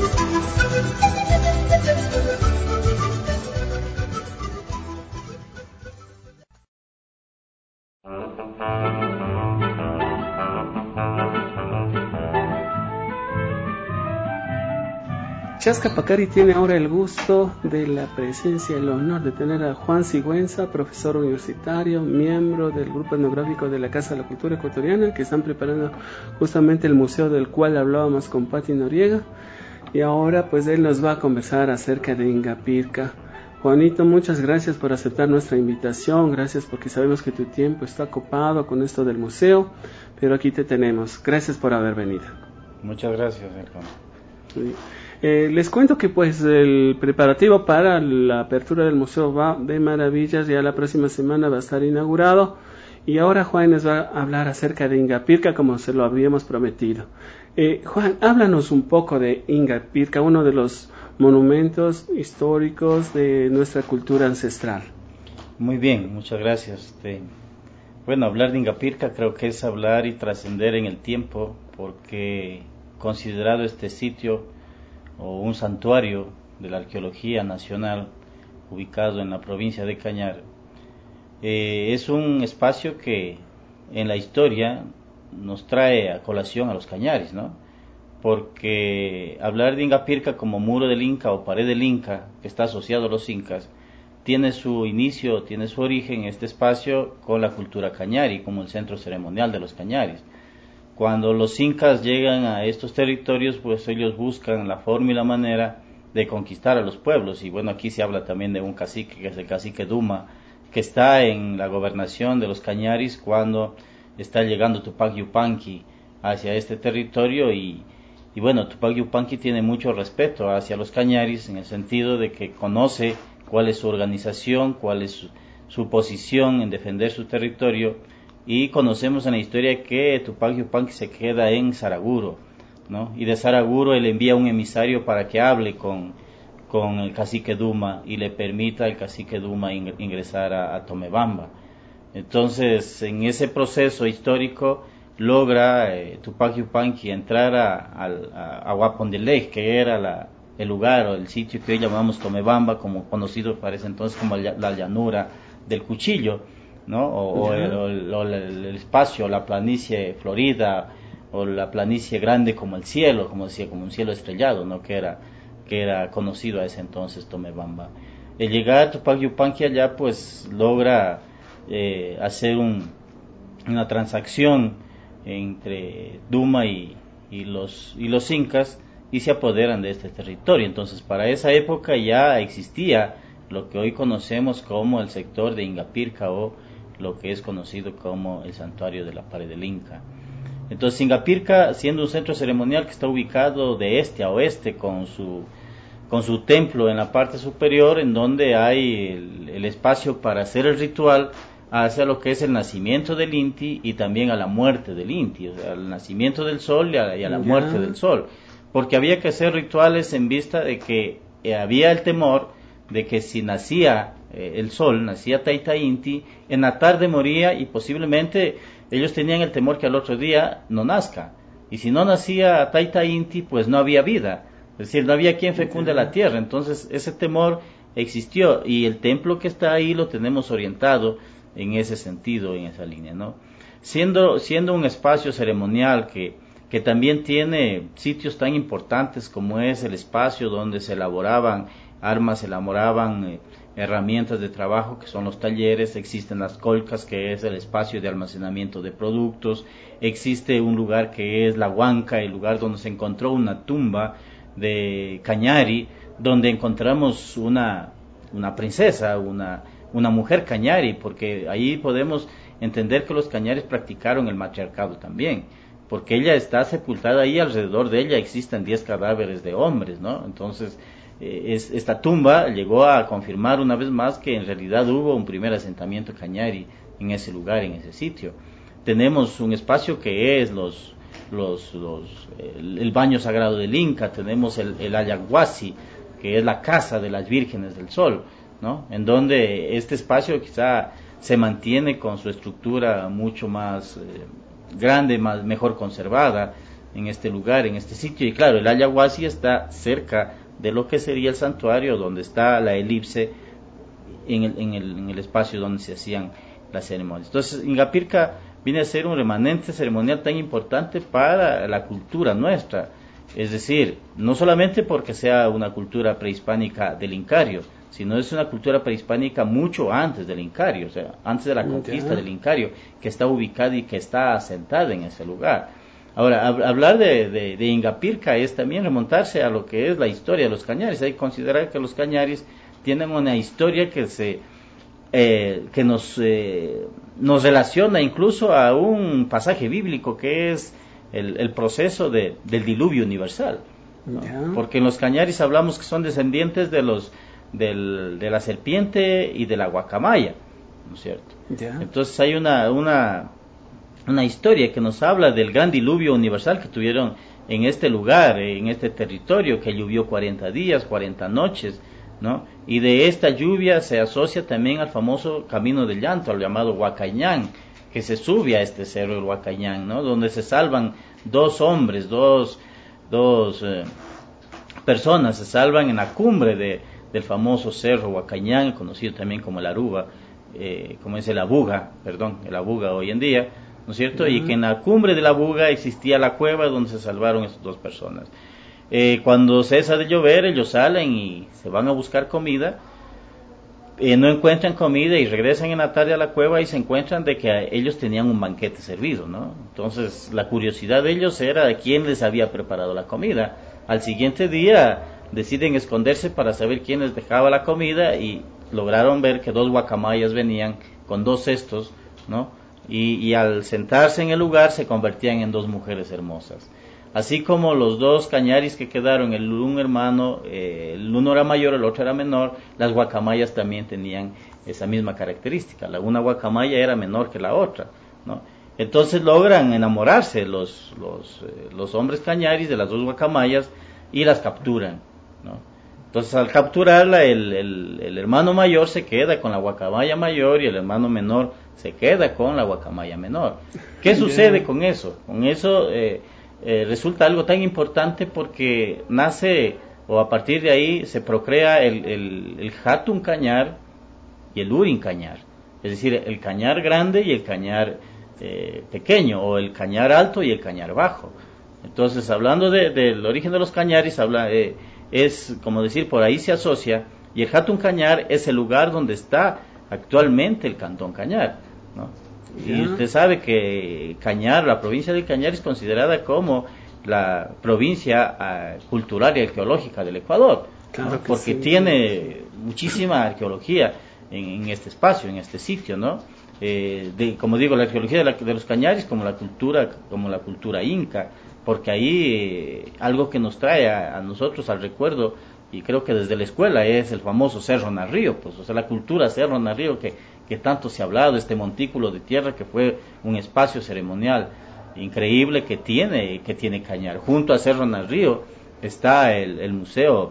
Chascapacari tiene ahora el gusto de la presencia y el honor de tener a Juan Sigüenza, profesor universitario, miembro del grupo etnográfico de la Casa de la Cultura Ecuatoriana, que están preparando justamente el museo del cual hablábamos con Pati Noriega, y ahora pues él nos va a conversar acerca de Ingapirca. Juanito, muchas gracias por aceptar nuestra invitación, gracias porque sabemos que tu tiempo está ocupado con esto del museo, pero aquí te tenemos. Gracias por haber venido. Muchas gracias, hermano. Sí. Eh, les cuento que pues el preparativo para la apertura del Museo de Maravillas ya la próxima semana va a estar inaugurado, y ahora Juan nos va a hablar acerca de Ingapirca como se lo habíamos prometido. Eh, Juan, háblanos un poco de Ingapirca, uno de los monumentos históricos de nuestra cultura ancestral. Muy bien, muchas gracias. Este, bueno, hablar de Ingapirca creo que es hablar y trascender en el tiempo, porque considerado este sitio o un santuario de la arqueología nacional ubicado en la provincia de Cañar, eh, es un espacio que en la historia nos trae a colación a los cañaris, ¿no? Porque hablar de Ingapirca como muro del Inca o pared del Inca, que está asociado a los incas, tiene su inicio, tiene su origen en este espacio con la cultura cañari, como el centro ceremonial de los cañaris. Cuando los incas llegan a estos territorios, pues ellos buscan la forma y la manera de conquistar a los pueblos, y bueno, aquí se habla también de un cacique, que es el cacique Duma, que está en la gobernación de los cañaris cuando está llegando Tupac Yupanqui hacia este territorio, y, y bueno, Tupac Yupanqui tiene mucho respeto hacia los cañaris en el sentido de que conoce cuál es su organización, cuál es su, su posición en defender su territorio, y conocemos en la historia que Tupac Yupanqui se queda en Saraguro, ¿no? Y de Saraguro él envía un emisario para que hable con, con el cacique Duma y le permita al cacique Duma ingresar a, a Tomebamba. Entonces, en ese proceso histórico logra eh, Tupac Yupanqui entrar a, a, a Huapondelej, que era la el lugar o el sitio que hoy llamamos Tomebamba, como conocido para ese entonces como la llanura del cuchillo, ¿no? O, o, el, o, el, o el espacio, la planicie florida, o la planicie grande como el cielo, como decía, como un cielo estrellado, ¿no? Que era, que era conocido a ese entonces Tomebamba. El llegar a Tupac Yupanqui allá, pues logra eh, hacer un, una transacción entre Duma y, y los y los incas, y se apoderan de este territorio. Entonces, para esa época ya existía lo que hoy conocemos como el sector de Ingapirca, o lo que es conocido como el santuario de la pared del Inca. Entonces, Ingapirca, siendo un centro ceremonial que está ubicado de este a oeste, con su con su templo en la parte superior, en donde hay el, el espacio para hacer el ritual hacia lo que es el nacimiento del Inti y también a la muerte del Inti, o sea, al nacimiento del sol y a, y a la muerte del sol, porque había que hacer rituales en vista de que eh, había el temor de que si nacía eh, el sol, nacía Taita Inti, en la tarde moría, y posiblemente ellos tenían el temor que al otro día no nazca, y si no nacía Taita Inti, pues no había vida, es decir, no había quien fecunde la tierra. Entonces ese temor existió, y el templo que está ahí lo tenemos orientado en ese sentido, en esa línea, ¿no? Siendo, siendo un espacio ceremonial que que también tiene sitios tan importantes como es el espacio donde se elaboraban armas, se elaboraban eh, herramientas de trabajo, que son los talleres, existen las colcas, que es el espacio de almacenamiento de productos, existe un lugar que es la Huanca, el lugar donde se encontró una tumba de Cañari, donde encontramos una, una princesa, una, una mujer Cañari, porque ahí podemos entender que los Cañaris practicaron el matriarcado también, porque ella está sepultada ahí, alrededor de ella existen diez cadáveres de hombres, ¿no? Entonces, eh, es, esta tumba llegó a confirmar una vez más que en realidad hubo un primer asentamiento cañari en ese lugar, en ese sitio. Tenemos un espacio que es los, los, los el, el baño sagrado del Inca, tenemos el, el Ayahuasi, que es la casa de las vírgenes del sol, ¿no? En donde este espacio quizá se mantiene con su estructura mucho más eh, grande, más mejor conservada en este lugar, en este sitio. Y claro, el Ayahuasi está cerca de lo que sería el santuario, donde está la elipse, en el, en el, en el espacio donde se hacían las ceremonias. Entonces, Ingapirca viene a ser un remanente ceremonial tan importante para la cultura nuestra, es decir, no solamente porque sea una cultura prehispánica del Incario, sino es una cultura prehispánica mucho antes del Incario, o sea, antes de la conquista del Incario, que está ubicada y que está asentada en ese lugar. Ahora, hab- hablar de, de, de Ingapirca es también remontarse a lo que es la historia de los cañaris. Hay que considerar que los cañaris tienen una historia que se eh, que nos eh, nos relaciona incluso a un pasaje bíblico, que es el, el proceso de, del diluvio universal, ¿no? Porque en los cañaris hablamos que son descendientes de los del, de la serpiente y de la guacamaya, ¿no es cierto? Yeah. Entonces hay una, una, una historia que nos habla del gran diluvio universal que tuvieron en este lugar, en este territorio, que llovió cuarenta días, cuarenta noches, ¿no? Y de esta lluvia se asocia también al famoso Camino del Llanto, al llamado Huacañán, que se sube a este cerro del Huacañán, ¿no? Donde se salvan dos hombres, dos, dos eh, personas, se salvan en la cumbre de, del famoso cerro Huacañán, conocido también como el Aruba, eh, como es el Abuga, perdón, el Abuga hoy en día, ¿no es cierto? Uh-huh. Y que en la cumbre de la Abuga existía la cueva donde se salvaron esas dos personas. Eh, cuando cesa de llover, ellos salen y se van a buscar comida, eh, no encuentran comida y regresan en la tarde a la cueva y se encuentran de que ellos tenían un banquete servido, ¿no? Entonces la curiosidad de ellos era de quién les había preparado la comida. Al siguiente día deciden esconderse para saber quién les dejaba la comida y lograron ver que dos guacamayas venían con dos cestos, ¿no? Y, y al sentarse en el lugar se convertían en dos mujeres hermosas. Así como los dos cañaris que quedaron, el un hermano, eh, el uno era mayor, el otro era menor, las guacamayas también tenían esa misma característica. La una guacamaya era menor que la otra, ¿no? Entonces logran enamorarse los, los, eh, los hombres cañaris de las dos guacamayas y las capturan, ¿no? Entonces al capturarla el, el, el hermano mayor se queda con la guacamaya mayor y el hermano menor se queda con la guacamaya menor. ¿Qué sucede con eso? Con eso eh, eh, resulta algo tan importante porque nace, o a partir de ahí se procrea el, el, el Hatun cañar y el Urin cañar. Es decir, el cañar grande y el cañar eh, pequeño, o el cañar alto y el cañar bajo. Entonces, hablando de, del origen de los cañaris, habla, eh, es como decir, por ahí se asocia, y el Hatun cañar es el lugar donde está actualmente el Cantón Cañar, ¿no? Y usted sabe que Cañar, la provincia de Cañar, es considerada como la provincia uh, cultural y arqueológica del Ecuador, claro, ¿no? Porque sí, tiene muchísima arqueología en, en este espacio, en este sitio, ¿no? Eh, de, como digo, la arqueología de, la, de los cañaris como la cultura, como la cultura inca, porque ahí eh, algo que nos trae a, a nosotros al recuerdo, y creo que desde la escuela, es el famoso Cerro Narrío, pues, o sea, la cultura Cerro Narrío que, que tanto se ha hablado, este montículo de tierra que fue un espacio ceremonial increíble que tiene, que tiene Cañar. Junto a Cerro Narrío está el, el museo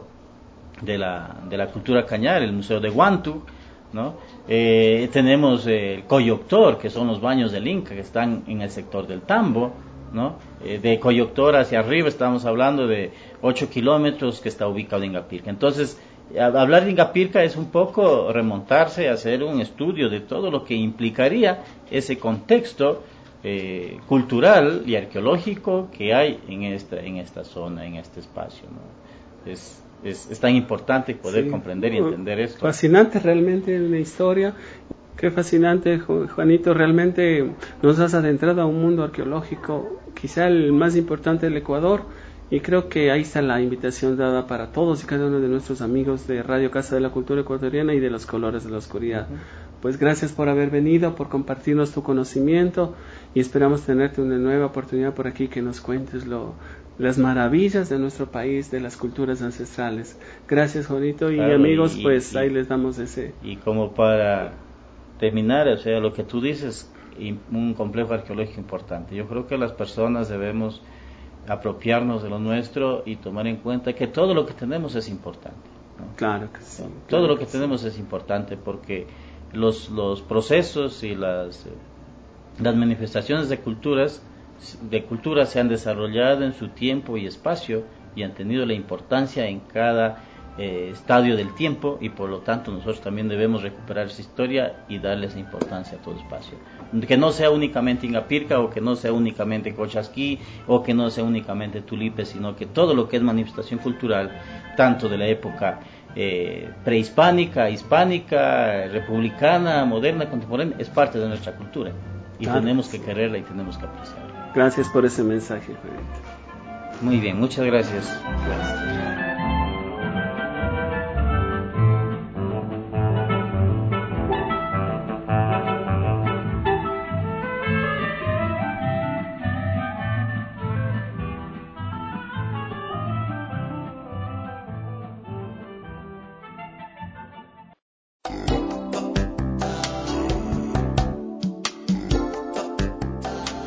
de la, de la cultura Cañar, el museo de Huantu, ¿no? Eh, tenemos eh, el Coyoctor, que son los baños del Inca, que están en el sector del Tambo, ¿no? Eh, de Coyoctor hacia arriba estamos hablando de ocho kilómetros, que está ubicado en Ingapirca. Entonces, a, hablar de Ingapirca es un poco remontarse a hacer un estudio de todo lo que implicaría ese contexto eh, cultural y arqueológico que hay en esta, en esta zona, en este espacio, ¿no? Es, es, es tan importante poder sí, comprender y entender esto. Fascinante realmente la historia. Qué fascinante, Juanito, realmente nos has adentrado a un mundo arqueológico, quizá el más importante del Ecuador, y creo que ahí está la invitación dada para todos y cada uno de nuestros amigos de Radio Casa de la Cultura Ecuatoriana y de los Colores de la Oscuridad. Uh-huh. Pues gracias por haber venido, por compartirnos tu conocimiento, y esperamos tenerte una nueva oportunidad por aquí que nos cuentes lo, las maravillas de nuestro país, de las culturas ancestrales. Gracias, Juanito, y claro, amigos, y, pues y, ahí les damos ese... Y como para terminar, o sea, lo que tú dices, un complejo arqueológico importante. Yo creo que las personas debemos apropiarnos de lo nuestro y tomar en cuenta que todo lo que tenemos es importante, ¿no? Claro que sí. Todo claro lo que, que tenemos sí. es importante porque los, los procesos y las, eh, las manifestaciones de culturas, de culturas se han desarrollado en su tiempo y espacio y han tenido la importancia en cada Eh, estadio del tiempo, y por lo tanto nosotros también debemos recuperar esa historia y darle esa importancia a todo espacio, que no sea únicamente Ingapirca, o que no sea únicamente Cochasquí, o que no sea únicamente Tulipe, sino que todo lo que es manifestación cultural, tanto de la época eh, prehispánica, hispánica, republicana, moderna, contemporánea, es parte de nuestra cultura y claro, tenemos que quererla y tenemos que apreciarla. Gracias por ese mensaje, Juanito. Muy bien, muchas gracias. Gracias.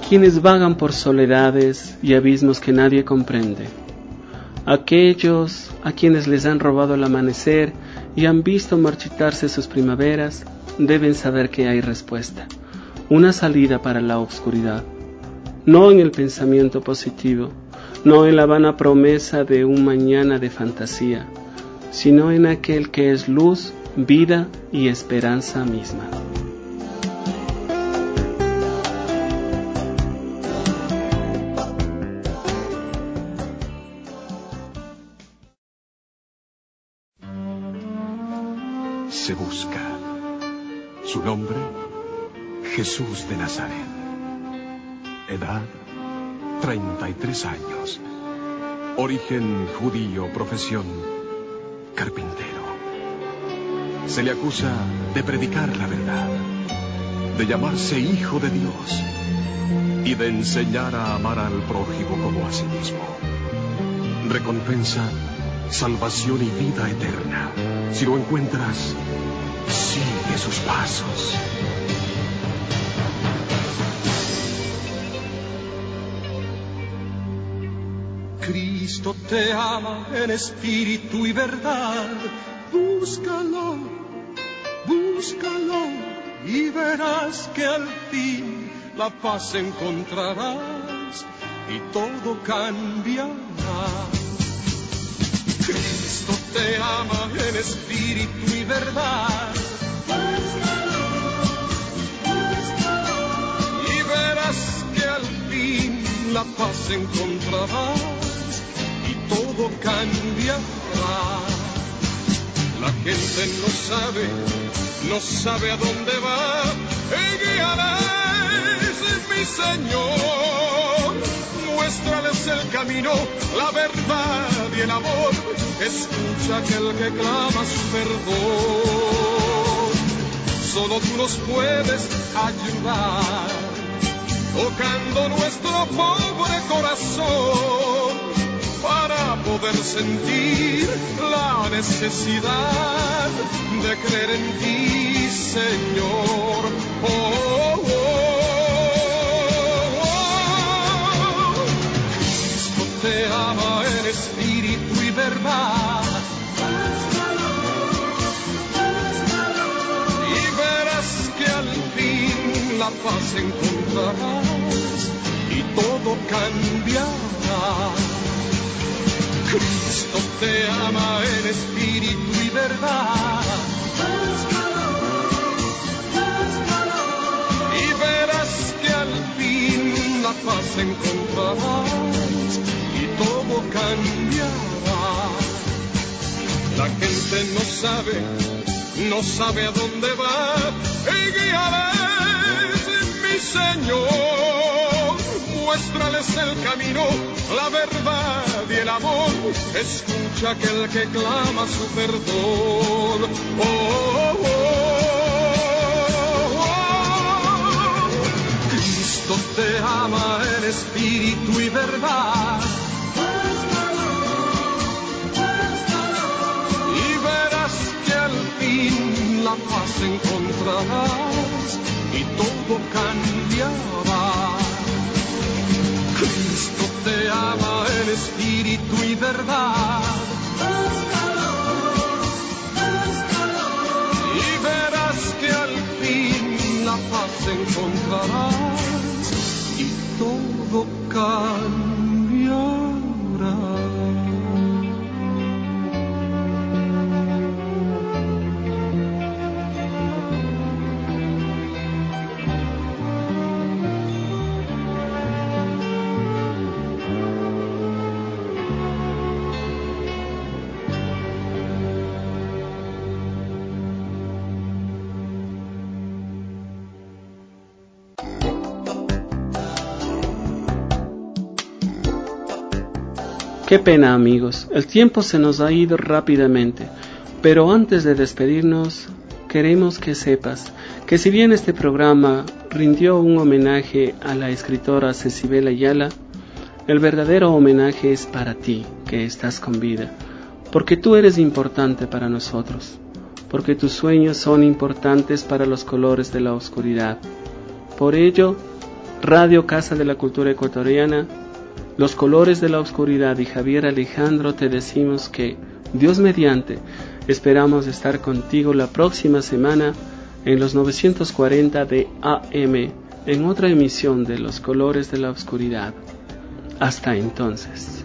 quienes vagan por soledades y abismos que nadie comprende, aquellos a quienes les han robado el amanecer y han visto marchitarse sus primaveras, deben saber que hay respuesta, una salida para la oscuridad, no en el pensamiento positivo, no en la vana promesa de un mañana de fantasía, sino en aquel que es luz, vida y esperanza misma. Se busca. Su nombre, Jesús de Nazaret. Edad, treinta y tres años. Origen judío, profesión, carpintero. Se le acusa de predicar la verdad, de llamarse hijo de Dios y de enseñar a amar al prójimo como a sí mismo. Recompensa, salvación y vida eterna. Si lo encuentras, sigue sus pasos. Cristo te ama en espíritu y verdad. Búscalo, búscalo y verás que al fin la paz encontrarás y todo cambiará. Cristo te ama en espíritu y verdad. Búscalo, búscalo y verás que al fin la paz encontrarás y todo cambiará. La gente no sabe, no sabe a dónde va. Él guiará, es mi Señor. Muéstrales el camino, la verdad y el amor. Escucha aquel que clama su perdón. Solo tú nos puedes ayudar, tocando nuestro pobre corazón, para poder sentir la necesidad de creer en ti, Señor. Oh, oh, oh, oh. Cristo te ama en espíritu y verdad. Y verás que al fin la paz encontrarás y todo cambiará. Cristo te ama en espíritu y verdad. Y verás que al fin la paz encontrarás y todo cambiará. La gente no sabe, no sabe a dónde va. Y guíales, mi Señor. Muéstrales el camino, la verdad y el amor. Escucha aquel que clama su perdón. Oh, oh, oh, oh. Cristo te ama en espíritu y verdad. Y verás que al fin la paz encontrarás y todo cambiará. Cristo te ama en espíritu y verdad. Búscalo, búscalo. Y verás que al fin la paz encontrarás y todo cambiará. Qué pena, amigos, el tiempo se nos ha ido rápidamente, pero antes de despedirnos, queremos que sepas que si bien este programa rindió un homenaje a la escritora Cecibel Ayala, el verdadero homenaje es para ti, que estás con vida, porque tú eres importante para nosotros, porque tus sueños son importantes para los colores de la oscuridad. Por ello, Radio Casa de la Cultura Ecuatoriana, Los Colores de la Oscuridad y Javier Alejandro te decimos que, Dios mediante, esperamos estar contigo la próxima semana en los novecientos cuarenta de A M en otra emisión de Los Colores de la Oscuridad. Hasta entonces.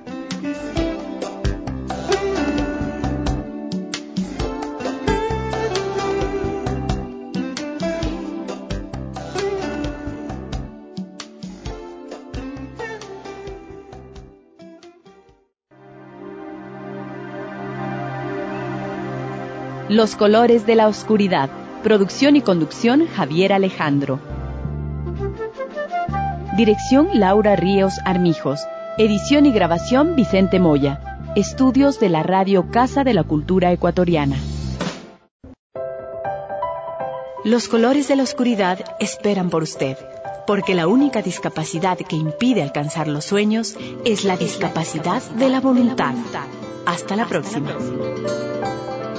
Los Colores de la Oscuridad. Producción y conducción Javier Alejandro. Dirección Laura Ríos Armijos. Edición y grabación Vicente Moya. Estudios de la Radio Casa de la Cultura Ecuatoriana. Los Colores de la Oscuridad esperan por usted, porque la única discapacidad que impide alcanzar los sueños es la discapacidad de la voluntad. Hasta la próxima.